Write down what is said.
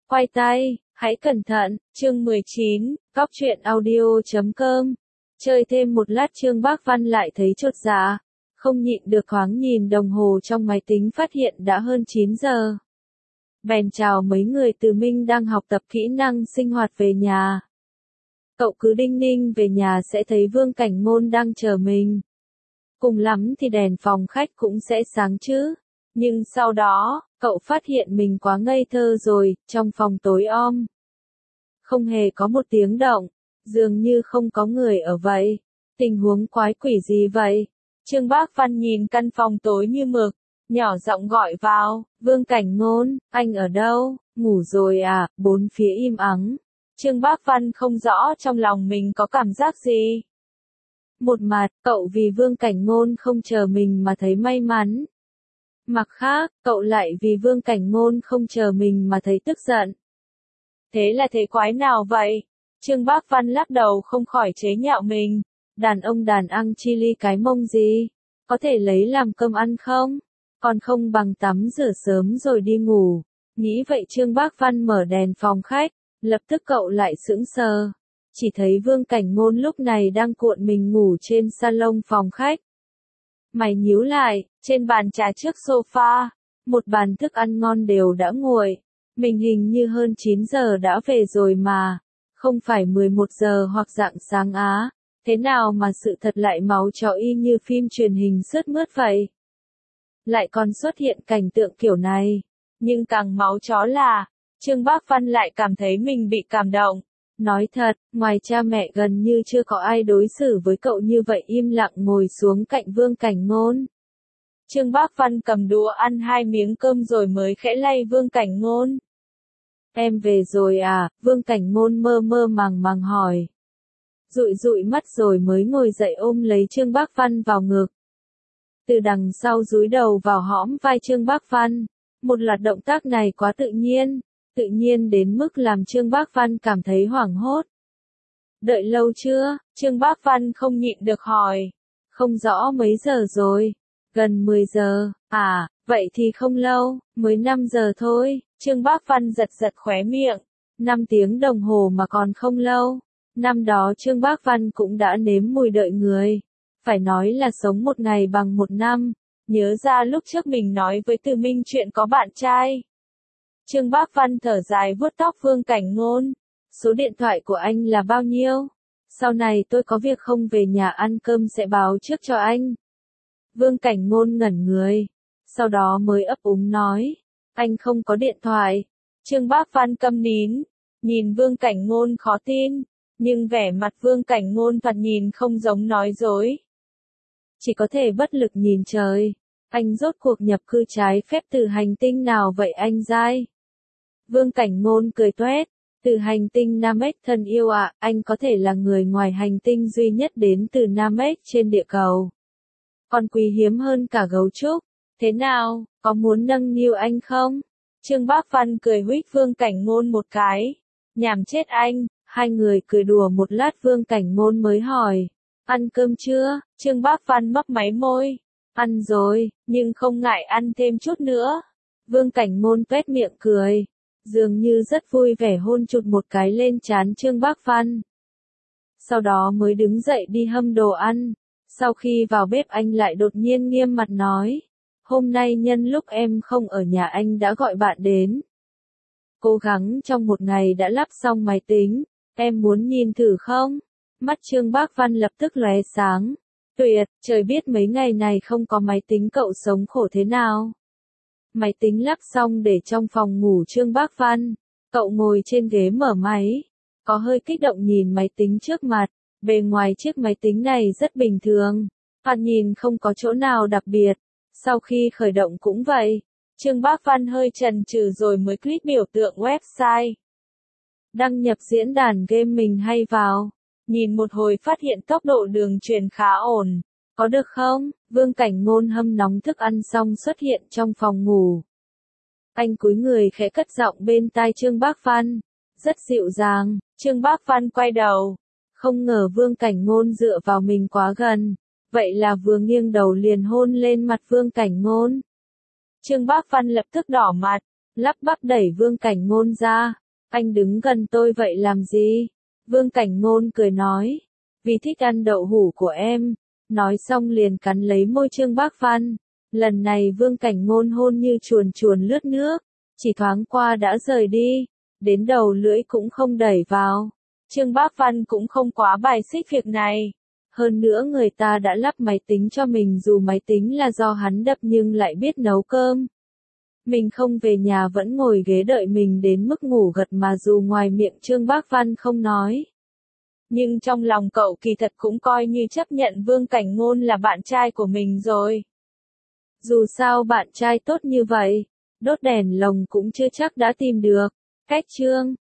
Quay tay, hãy cẩn thận, chương 19, Cóc truyện audio.com. Chơi thêm một lát Trương Bác Văn lại thấy chột dạ, không nhịn được thoáng nhìn đồng hồ trong máy tính phát hiện đã hơn 9 giờ. Bèn chào mấy người từ Minh đang học tập kỹ năng sinh hoạt về nhà. Cậu cứ đinh ninh về nhà sẽ thấy Vương Cảnh Ngôn đang chờ mình. Cùng lắm thì đèn phòng khách cũng sẽ sáng chứ. Nhưng sau đó, cậu phát hiện mình quá ngây thơ rồi, trong phòng tối om. Không hề có một tiếng động, dường như không có người ở vậy. Tình huống quái quỷ gì vậy? Trương Bác Văn nhìn căn phòng tối như mực, nhỏ giọng gọi vào, Vương Cảnh Ngôn, anh ở đâu, ngủ rồi à, bốn phía im ắng. Trương Bác Văn không rõ trong lòng mình có cảm giác gì. Một mặt, cậu vì Vương Cảnh Ngôn không chờ mình mà thấy may mắn. Mặt khác, cậu lại vì Vương Cảnh Ngôn không chờ mình mà thấy tức giận. Thế là thế quái nào vậy? Trương Bác Văn lắc đầu không khỏi chế nhạo mình. Đàn ông đàn ăn chi ly cái mông gì? Có thể lấy làm cơm ăn không? Còn không bằng tắm rửa sớm rồi đi ngủ. Nghĩ vậy Trương Bác Văn mở đèn phòng khách, lập tức cậu lại sững sờ. Chỉ thấy Vương Cảnh Ngôn lúc này đang cuộn mình ngủ trên salon phòng khách. Mày nhíu lại, trên bàn trà trước sofa, một bàn thức ăn ngon đều đã nguội. Mình hình như hơn 9 giờ đã về rồi mà, không phải 11 giờ hoặc rạng sáng á. Thế nào mà sự thật lại máu chó y như phim truyền hình sướt mướt vậy? Lại còn xuất hiện cảnh tượng kiểu này. Nhưng càng máu chó là, Trương Bác Văn lại cảm thấy mình bị cảm động. Nói thật, ngoài cha mẹ gần như chưa có ai đối xử với cậu như vậy, im lặng ngồi xuống cạnh Vương Cảnh Ngôn. Trương Bác Văn cầm đũa ăn 2 miếng cơm rồi mới khẽ lay Vương Cảnh Ngôn. Em về rồi à? Vương Cảnh Ngôn mơ mơ màng màng hỏi. Dụi dụi mắt rồi mới ngồi dậy ôm lấy Trương Bác Văn vào ngực. Từ đằng sau dúi đầu vào hõm vai Trương Bác Văn. Một loạt động tác này quá tự nhiên đến mức làm Trương Bác Văn cảm thấy hoảng hốt. Đợi lâu chưa? Trương Bác Văn không nhịn được hỏi. Không rõ mấy giờ rồi. Gần 10 giờ. À, vậy thì không lâu, mới 5 giờ thôi. Trương Bác Văn giật giật khóe miệng. 5 tiếng đồng hồ mà còn không lâu. Năm đó Trương Bác Văn cũng đã nếm mùi đợi người. Phải nói là sống một ngày bằng một năm. Nhớ ra lúc trước mình nói với Từ Minh chuyện có bạn trai. Trương Bác Văn thở dài vuốt tóc Vương Cảnh Ngôn. Số điện thoại của anh là bao nhiêu? Sau này tôi có việc không về nhà ăn cơm sẽ báo trước cho anh. Vương Cảnh Ngôn ngẩn người. Sau đó mới ấp úng nói. Anh không có điện thoại. Trương Bác Văn câm nín. Nhìn Vương Cảnh Ngôn khó tin. Nhưng vẻ mặt Vương Cảnh Ngôn thoạt nhìn không giống nói dối. Chỉ có thể bất lực nhìn trời. Anh rốt cuộc nhập cư trái phép từ hành tinh nào vậy anh giai? Vương Cảnh Ngôn cười toét. Từ hành tinh Namek thân yêu ạ, anh có thể là người ngoài hành tinh duy nhất đến từ Namek trên địa cầu. Còn quý hiếm hơn cả gấu trúc. Thế nào, có muốn nâng niu anh không? Trương Bác Văn cười huých Vương Cảnh Ngôn một cái. Nhảm chết anh. Hai người cười đùa một lát Vương Cảnh Ngôn mới hỏi. Ăn cơm chưa? Trương Bác Văn mấp máy môi. Ăn rồi, nhưng không ngại ăn thêm chút nữa. Vương Cảnh Ngôn tuét miệng cười. Dường như rất vui vẻ hôn chụt một cái lên trán Trương Bác Văn. Sau đó mới đứng dậy đi hâm đồ ăn. Sau khi vào bếp anh lại đột nhiên nghiêm mặt nói. Hôm nay nhân lúc em không ở nhà anh đã gọi bạn đến. Cố gắng trong một ngày đã lắp xong máy tính. Em muốn nhìn thử không? Mắt Trương Bác Văn lập tức lóe sáng. Tuyệt, trời biết mấy ngày này không có máy tính cậu sống khổ thế nào. Máy tính lắp xong để trong phòng ngủ Trương Bác Văn. Cậu ngồi trên ghế mở máy. Có hơi kích động nhìn máy tính trước mặt. Bề ngoài chiếc máy tính này rất bình thường. Thoạt nhìn không có chỗ nào đặc biệt. Sau khi khởi động cũng vậy. Trương Bác Văn hơi chần chừ rồi mới click biểu tượng website. Đăng nhập diễn đàn game mình hay vào. Nhìn một hồi phát hiện tốc độ đường truyền khá ổn. Có được không? Vương Cảnh Ngôn hâm nóng thức ăn xong xuất hiện trong phòng ngủ. Anh cúi người khẽ cất giọng bên tai Trương Bác Văn. Rất dịu dàng. Trương Bác Văn quay đầu. Không ngờ Vương Cảnh Ngôn dựa vào mình quá gần. Vậy là vừa nghiêng đầu liền hôn lên mặt Vương Cảnh Ngôn. Trương Bác Văn lập tức đỏ mặt. lắp bắp đẩy Vương Cảnh Ngôn ra. Anh đứng gần tôi vậy làm gì? Vương Cảnh Ngôn cười nói. Vì thích ăn đậu hũ của em. Nói xong liền cắn lấy môi Trương Bác Văn. Lần này Vương Cảnh Ngôn hôn như chuồn chuồn lướt nước. Chỉ thoáng qua đã rời đi. Đến đầu lưỡi cũng không đẩy vào. Trương Bác Văn cũng không quá bài xích việc này. Hơn nữa người ta đã lắp máy tính cho mình, dù máy tính là do hắn đập nhưng lại biết nấu cơm. Mình không về nhà vẫn ngồi ghế đợi mình đến mức ngủ gật, mà dù ngoài miệng Trương Bác Văn không nói. Nhưng trong lòng cậu kỳ thật cũng coi như chấp nhận Vương Cảnh Ngôn là bạn trai của mình rồi. Dù sao bạn trai tốt như vậy, đốt đèn lồng cũng chưa chắc đã tìm được. Cách Trương